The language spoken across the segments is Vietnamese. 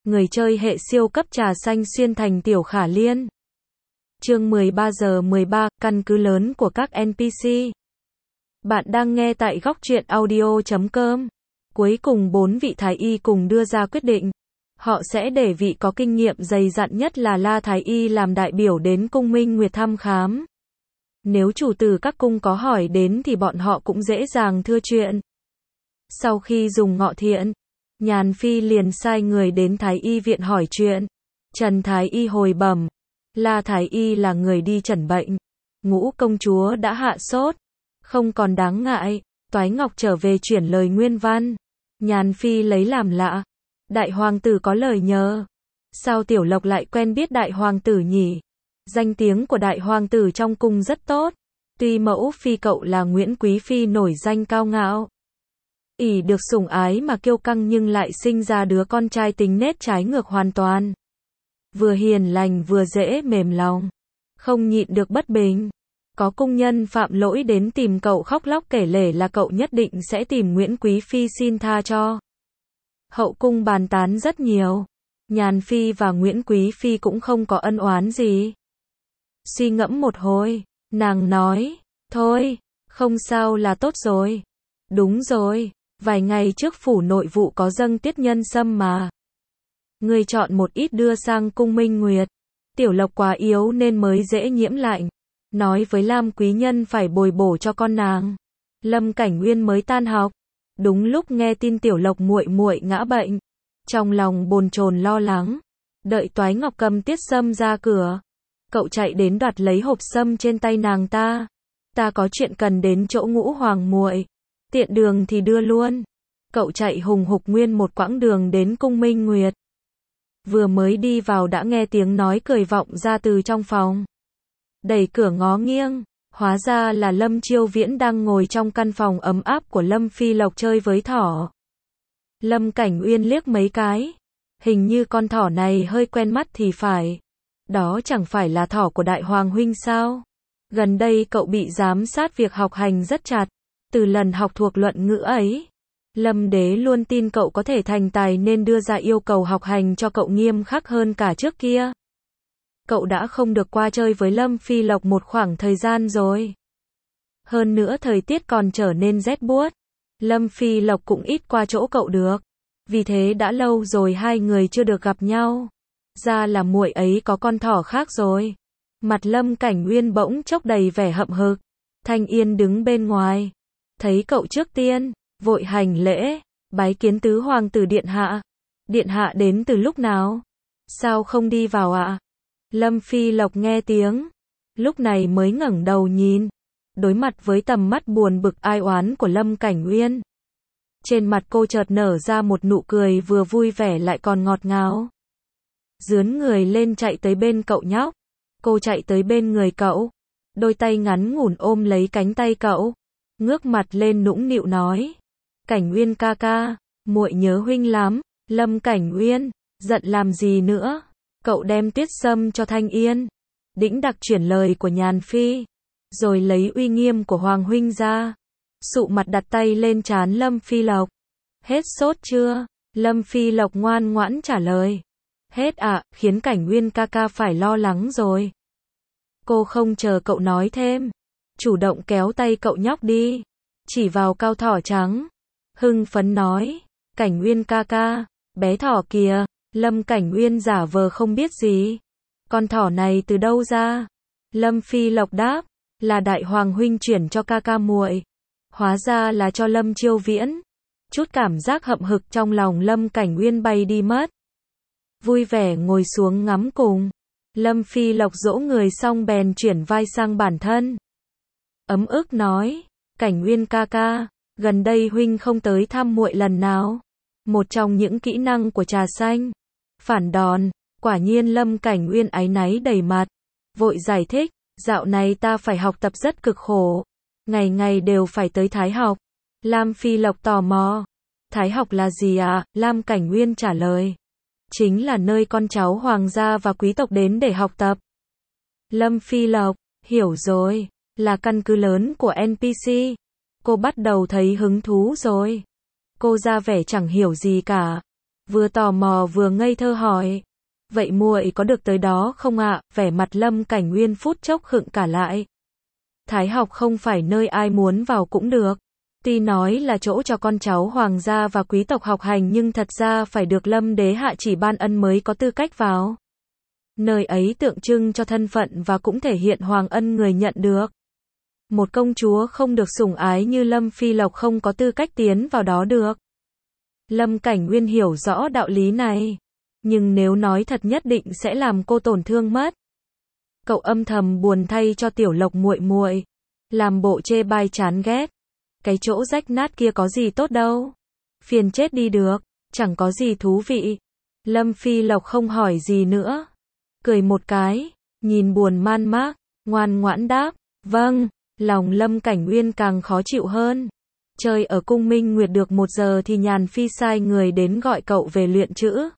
người chơi hệ siêu cấp trà xanh xuyên thành Tiểu Khả Liên. Chương 13 giờ 13, căn cứ lớn của các NPC. Bạn đang nghe tại góc truyện audio.com. Cuối cùng 4 vị thái y cùng đưa ra quyết định. Họ sẽ để vị có kinh nghiệm dày dặn nhất là La Thái Y làm đại biểu đến cung Minh Nguyệt thăm khám. Nếu chủ tử các cung có hỏi đến thì bọn họ cũng dễ dàng thưa chuyện. Sau khi dùng ngọ thiện, Nhàn Phi liền sai người đến Thái Y viện hỏi chuyện. Trần Thái Y hồi bẩm, La Thái Y là người đi chẩn bệnh. Ngũ công chúa đã hạ sốt, không còn đáng ngại. Toái Ngọc trở về chuyển lời nguyên văn. Nhàn Phi lấy làm lạ. Đại hoàng tử có lời nhờ. Sao Tiểu Lộc lại quen biết đại hoàng tử nhỉ? Danh tiếng của đại hoàng tử trong cung rất tốt. Tuy mẫu phi cậu là Nguyễn Quý Phi nổi danh cao ngạo, ỷ được sủng ái mà kiêu căng nhưng lại sinh ra đứa con trai tính nết trái ngược hoàn toàn. Vừa hiền lành vừa dễ mềm lòng. Không nhịn được bất bình. Có cung nhân phạm lỗi đến tìm cậu khóc lóc kể lể là cậu nhất định sẽ tìm Nguyễn Quý Phi xin tha cho. Hậu cung bàn tán rất nhiều. Nhàn Phi và Nguyễn Quý Phi cũng không có ân oán gì. Suy ngẫm một hồi, nàng nói, thôi, không sao là tốt rồi. Đúng rồi, vài ngày trước phủ nội vụ có dâng tiết nhân sâm mà. Người chọn một ít đưa sang cung Minh Nguyệt. Tiểu Lộc quá yếu nên mới dễ nhiễm lạnh. Nói với Lam quý nhân phải bồi bổ cho con nàng. Lâm Cảnh Uyên mới tan học, đúng lúc nghe tin Tiểu Lộc muội muội ngã bệnh, trong lòng bồn chồn lo lắng. Đợi Toái Ngọc cầm tiết sâm ra cửa, cậu chạy đến đoạt lấy hộp sâm trên tay nàng ta. Ta có chuyện cần đến chỗ Ngũ hoàng muội, tiện đường thì đưa luôn. Cậu chạy hùng hục nguyên một quãng đường đến cung Minh Nguyệt. Vừa mới đi vào đã nghe tiếng nói cười vọng ra từ trong phòng. Đẩy cửa ngó nghiêng, hóa ra là Lâm Chiêu Viễn đang ngồi trong căn phòng ấm áp của Lâm Phi Lộc chơi với thỏ. Lâm Cảnh Uyên liếc mấy cái, hình như con thỏ này hơi quen mắt thì phải. Đó chẳng phải là thỏ của Đại Hoàng huynh sao? Gần đây cậu bị giám sát việc học hành rất chặt, từ lần học thuộc luận ngữ ấy. Lâm Đế luôn tin cậu có thể thành tài nên đưa ra yêu cầu học hành cho cậu nghiêm khắc hơn cả trước kia. Cậu đã không được qua chơi với Lâm Phi Lộc một khoảng thời gian rồi. Hơn nữa thời tiết còn trở nên rét buốt. Lâm Phi Lộc cũng ít qua chỗ cậu được. Vì thế đã lâu rồi hai người chưa được gặp nhau. Ra là muội ấy có con thỏ khác rồi. Mặt Lâm Cảnh Uyên bỗng chốc đầy vẻ hậm hực. Thanh Yên đứng bên ngoài, thấy cậu trước tiên, vội hành lễ, bái kiến tứ hoàng tử điện hạ. Điện hạ đến từ lúc nào? Sao không đi vào ạ? Lâm Phi Lộc nghe tiếng, lúc này mới ngẩng đầu nhìn, đối mặt với tầm mắt buồn bực ai oán của Lâm Cảnh Uyên. Trên mặt cô chợt nở ra một nụ cười vừa vui vẻ lại còn ngọt ngào. Dướn người lên chạy tới bên cậu nhóc. Cô chạy tới bên người cậu, đôi tay ngắn ngủn ôm lấy cánh tay cậu, ngước mặt lên nũng nịu nói: Cảnh Uyên ca ca, muội nhớ huynh lắm. Lâm Cảnh Uyên, giận làm gì nữa? Cậu đem tuyết sâm cho Thanh Yên, đĩnh đặc chuyển lời của Nhàn Phi, rồi lấy uy nghiêm của Hoàng huynh ra, sụ mặt đặt tay lên trán Lâm Phi Lộc. Hết sốt chưa? Lâm Phi Lộc ngoan ngoãn trả lời. Hết ạ, khiến Cảnh Uyên ca ca phải lo lắng rồi. Cô không chờ cậu nói thêm, chủ động kéo tay cậu nhóc đi, chỉ vào cao thỏ trắng, hưng phấn nói: Cảnh Uyên ca ca, bé thỏ kìa. Lâm Cảnh Uyên giả vờ không biết gì. Con thỏ này từ đâu ra? Lâm Phi Lộc đáp: là Đại Hoàng huynh chuyển cho ca ca muội. Hóa ra là cho Lâm Chiêu Viễn. Chút cảm giác hậm hực trong lòng Lâm Cảnh Uyên bay đi mất. Vui vẻ ngồi xuống ngắm cùng. Lâm Phi Lộc dỗ người xong bèn chuyển vai sang bản thân. Ấm ức nói: Cảnh Uyên ca ca, gần đây huynh không tới thăm muội lần nào. Một trong những kỹ năng của trà xanh, phản đòn. Quả nhiên Lâm Cảnh Uyên áy náy đầy mặt, vội giải thích: dạo này ta phải học tập rất cực khổ, ngày ngày đều phải tới Thái học. Lam Phi Lộc tò mò: Thái học là gì ạ? Lam Cảnh Uyên trả lời: chính là nơi con cháu hoàng gia và quý tộc đến để học tập. Lâm Phi Lộc: hiểu rồi, là căn cứ lớn của NPC. Cô bắt đầu thấy hứng thú rồi. Cô ra vẻ chẳng hiểu gì cả, vừa tò mò vừa ngây thơ hỏi. Vậy muội có được tới đó không ạ? Vẻ mặt Lâm Cảnh Uyên phút chốc khựng cả lại. Thái học không phải nơi ai muốn vào cũng được. Tuy nói là chỗ cho con cháu hoàng gia và quý tộc học hành nhưng thật ra phải được Lâm đế hạ chỉ ban ân mới có tư cách vào. Nơi ấy tượng trưng cho thân phận và cũng thể hiện hoàng ân người nhận được. Một công chúa không được sủng ái như Lâm Phi Lộc không có tư cách tiến vào đó được. Lâm Cảnh Uyên hiểu rõ đạo lý này. Nhưng nếu nói thật nhất định sẽ làm cô tổn thương mất. Cậu âm thầm buồn thay cho Tiểu Lộc muội muội, làm bộ chê bai chán ghét. Cái chỗ rách nát kia có gì tốt đâu. Phiền chết đi được, chẳng có gì thú vị. Lâm Phi Lộc không hỏi gì nữa. Cười một cái, nhìn buồn man mác, ngoan ngoãn đáp, vâng. Lòng Lâm Cảnh Uyên càng khó chịu hơn. Chơi ở cung Minh Nguyệt được 1 giờ thì Nhàn Phi sai người đến gọi cậu về luyện chữ.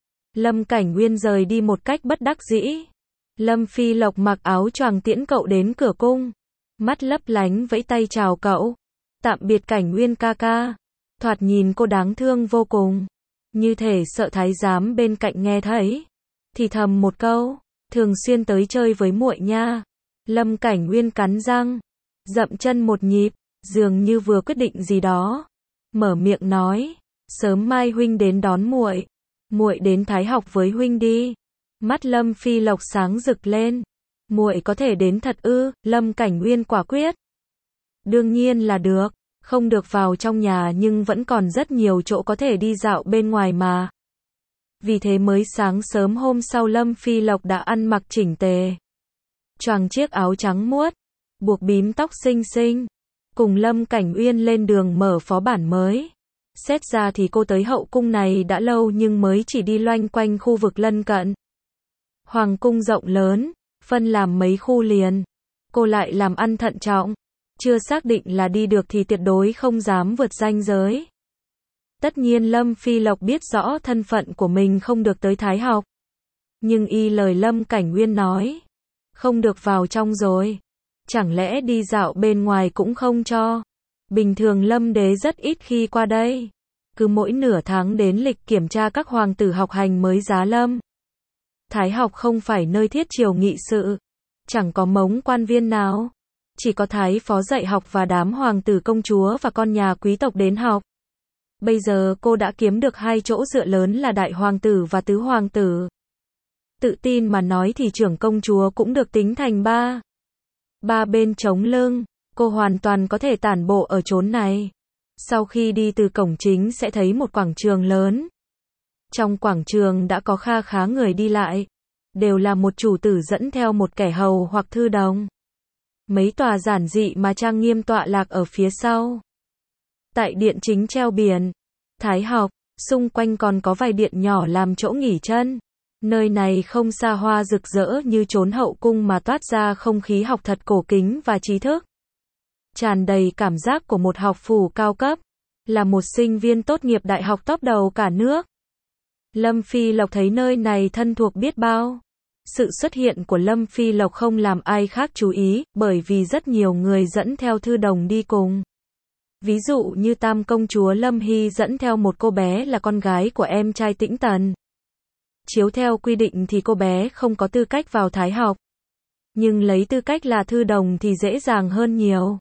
Lâm Cảnh Uyên rời đi một cách bất đắc dĩ. Lâm Phi Lộc mặc áo choàng tiễn cậu đến cửa cung. Mắt lấp lánh vẫy tay chào cậu. Tạm biệt Cảnh Uyên ca ca. Thoạt nhìn cô đáng thương vô cùng. Như thể sợ thái giám bên cạnh nghe thấy. Thì thầm một câu, thường xuyên tới chơi với muội nha. Lâm Cảnh Uyên cắn răng, dậm chân một nhịp, dường như vừa quyết định gì đó. Mở miệng nói, sớm mai huynh đến đón muội. Muội đến Thái học với huynh đi. Mắt Lâm Phi Lộc sáng rực lên. Muội có thể đến thật ư? Lâm Cảnh Uyên quả quyết. Đương nhiên là được, không được vào trong nhà nhưng vẫn còn rất nhiều chỗ có thể đi dạo bên ngoài mà. Vì thế mới sáng sớm hôm sau Lâm Phi Lộc đã ăn mặc chỉnh tề. Choàng chiếc áo trắng muốt, buộc bím tóc xinh xinh, cùng Lâm Cảnh Uyên lên đường mở phó bản mới. Xét ra thì cô tới hậu cung này đã lâu nhưng mới chỉ đi loanh quanh khu vực lân cận. Hoàng cung rộng lớn, phân làm mấy khu liền. Cô lại làm ăn thận trọng, chưa xác định là đi được thì tuyệt đối không dám vượt ranh giới. Tất nhiên Lâm Phi Lộc biết rõ thân phận của mình không được tới Thái học. Nhưng y lời Lâm Cảnh Uyên nói, không được vào trong rồi. Chẳng lẽ đi dạo bên ngoài cũng không cho? Bình thường Lâm đế rất ít khi qua đây. Cứ mỗi nửa tháng đến lịch kiểm tra các hoàng tử học hành mới giá lâm. Thái học không phải nơi thiết triều nghị sự. Chẳng có mống quan viên nào. Chỉ có thái phó dạy học và đám hoàng tử công chúa và con nhà quý tộc đến học. Bây giờ cô đã kiếm được 2 chỗ dựa lớn là đại hoàng tử và tứ hoàng tử. Tự tin mà nói thì trưởng công chúa cũng được tính thành 3. 3 bên chống lưng, cô hoàn toàn có thể tản bộ ở chốn này. Sau khi đi từ cổng chính sẽ thấy một quảng trường lớn. Trong quảng trường đã có kha khá người đi lại. Đều là một chủ tử dẫn theo một kẻ hầu hoặc thư đồng. Mấy tòa giản dị mà trang nghiêm tọa lạc ở phía sau. Tại điện chính treo biển Thái học, xung quanh còn có vài điện nhỏ làm chỗ nghỉ chân. Nơi này không xa hoa rực rỡ như chốn hậu cung mà toát ra không khí học thật cổ kính và trí thức. Tràn đầy cảm giác của một học phủ cao cấp, là một sinh viên tốt nghiệp đại học top đầu cả nước. Lâm Phi Lộc thấy nơi này thân thuộc biết bao. Sự xuất hiện của Lâm Phi Lộc không làm ai khác chú ý, bởi vì rất nhiều người dẫn theo thư đồng đi cùng. Ví dụ như tam công chúa Lâm Hy dẫn theo một cô bé là con gái của em trai Tĩnh Tần. Chiếu theo quy định thì cô bé không có tư cách vào Thái học. Nhưng lấy tư cách là thư đồng thì dễ dàng hơn nhiều.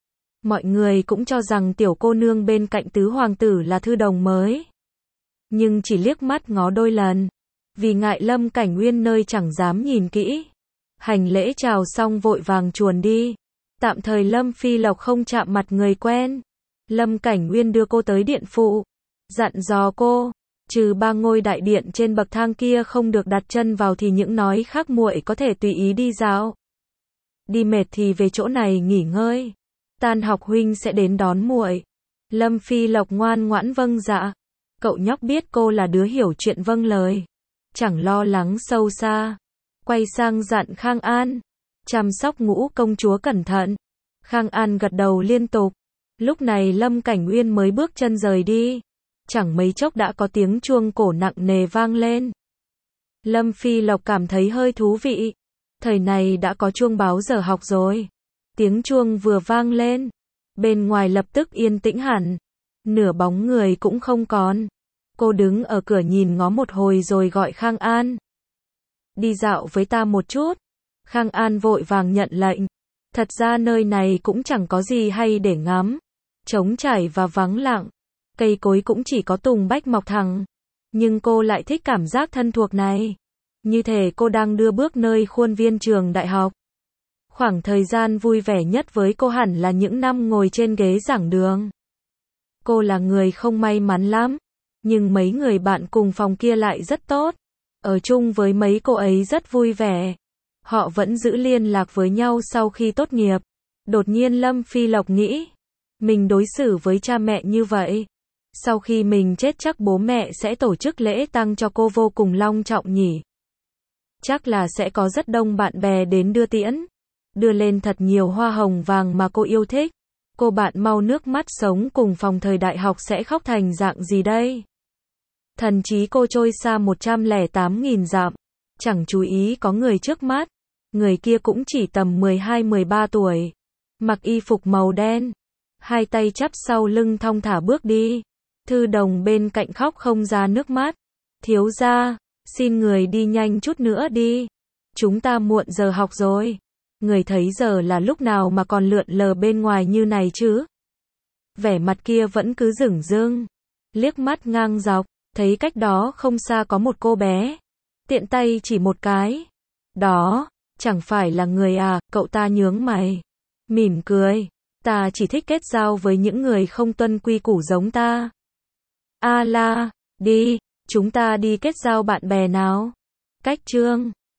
Mọi người cũng cho rằng tiểu cô nương bên cạnh tứ hoàng tử là thư đồng mới. Nhưng chỉ liếc mắt ngó đôi lần. Vì ngại Lâm Cảnh Uyên nơi chẳng dám nhìn kỹ. Hành lễ chào xong vội vàng chuồn đi. Tạm thời Lâm Phi Lộc không chạm mặt người quen. Lâm Cảnh Uyên đưa cô tới điện phụ. Dặn dò cô, trừ 3 ngôi đại điện trên bậc thang kia không được đặt chân vào thì những nói khác muội có thể tùy ý đi dạo. Đi mệt thì về chỗ này nghỉ ngơi. Tan học huynh sẽ đến đón muội. Lâm Phi Lộc ngoan ngoãn vâng dạ. Cậu nhóc biết cô là đứa hiểu chuyện vâng lời. Chẳng lo lắng sâu xa. Quay sang dặn Khang An. Chăm sóc Ngũ công chúa cẩn thận. Khang An gật đầu liên tục. Lúc này Lâm Cảnh Uyên mới bước chân rời đi. Chẳng mấy chốc đã có tiếng chuông cổ nặng nề vang lên. Lâm Phi Lộc cảm thấy hơi thú vị. Thời này đã có chuông báo giờ học rồi. Tiếng chuông vừa vang lên. Bên ngoài lập tức yên tĩnh hẳn. Nửa bóng người cũng không còn. Cô đứng ở cửa nhìn ngó một hồi rồi gọi Khang An. Đi dạo với ta một chút. Khang An vội vàng nhận lệnh. Thật ra nơi này cũng chẳng có gì hay để ngắm. Trống trải và vắng lặng. Cây cối cũng chỉ có tùng bách mọc thẳng. Nhưng cô lại thích cảm giác thân thuộc này. Như thể cô đang đưa bước nơi khuôn viên trường đại học. Khoảng thời gian vui vẻ nhất với cô hẳn là những năm ngồi trên ghế giảng đường. Cô là người không may mắn lắm. Nhưng mấy người bạn cùng phòng kia lại rất tốt. Ở chung với mấy cô ấy rất vui vẻ. Họ vẫn giữ liên lạc với nhau sau khi tốt nghiệp. Đột nhiên Lâm Phi Lộc nghĩ. Mình đối xử với cha mẹ như vậy. Sau khi mình chết chắc bố mẹ sẽ tổ chức lễ tang cho cô vô cùng long trọng nhỉ. Chắc là sẽ có rất đông bạn bè đến đưa tiễn. Đưa lên thật nhiều hoa hồng vàng mà cô yêu thích. Cô bạn mau nước mắt sống cùng phòng thời đại học sẽ khóc thành dạng gì đây? Thần trí cô trôi xa 108.000 dặm. Chẳng chú ý có người trước mắt. Người kia cũng chỉ tầm 12-13 tuổi. Mặc y phục màu đen. Hai tay chắp sau lưng thong thả bước đi. Thư Đồng bên cạnh khóc không ra nước mắt. Thiếu gia, xin người đi nhanh chút nữa đi. Chúng ta muộn giờ học rồi. Người thấy giờ là lúc nào mà còn lượn lờ bên ngoài như này chứ? Vẻ mặt kia vẫn cứ dửng dưng. Liếc mắt ngang dọc, thấy cách đó không xa có một cô bé. Tiện tay chỉ một cái. Đó, chẳng phải là người à, cậu ta nhướng mày. Mỉm cười. Ta chỉ thích kết giao với những người không tuân quy củ giống ta. A la, đi, chúng ta đi kết giao bạn bè nào. Cách chương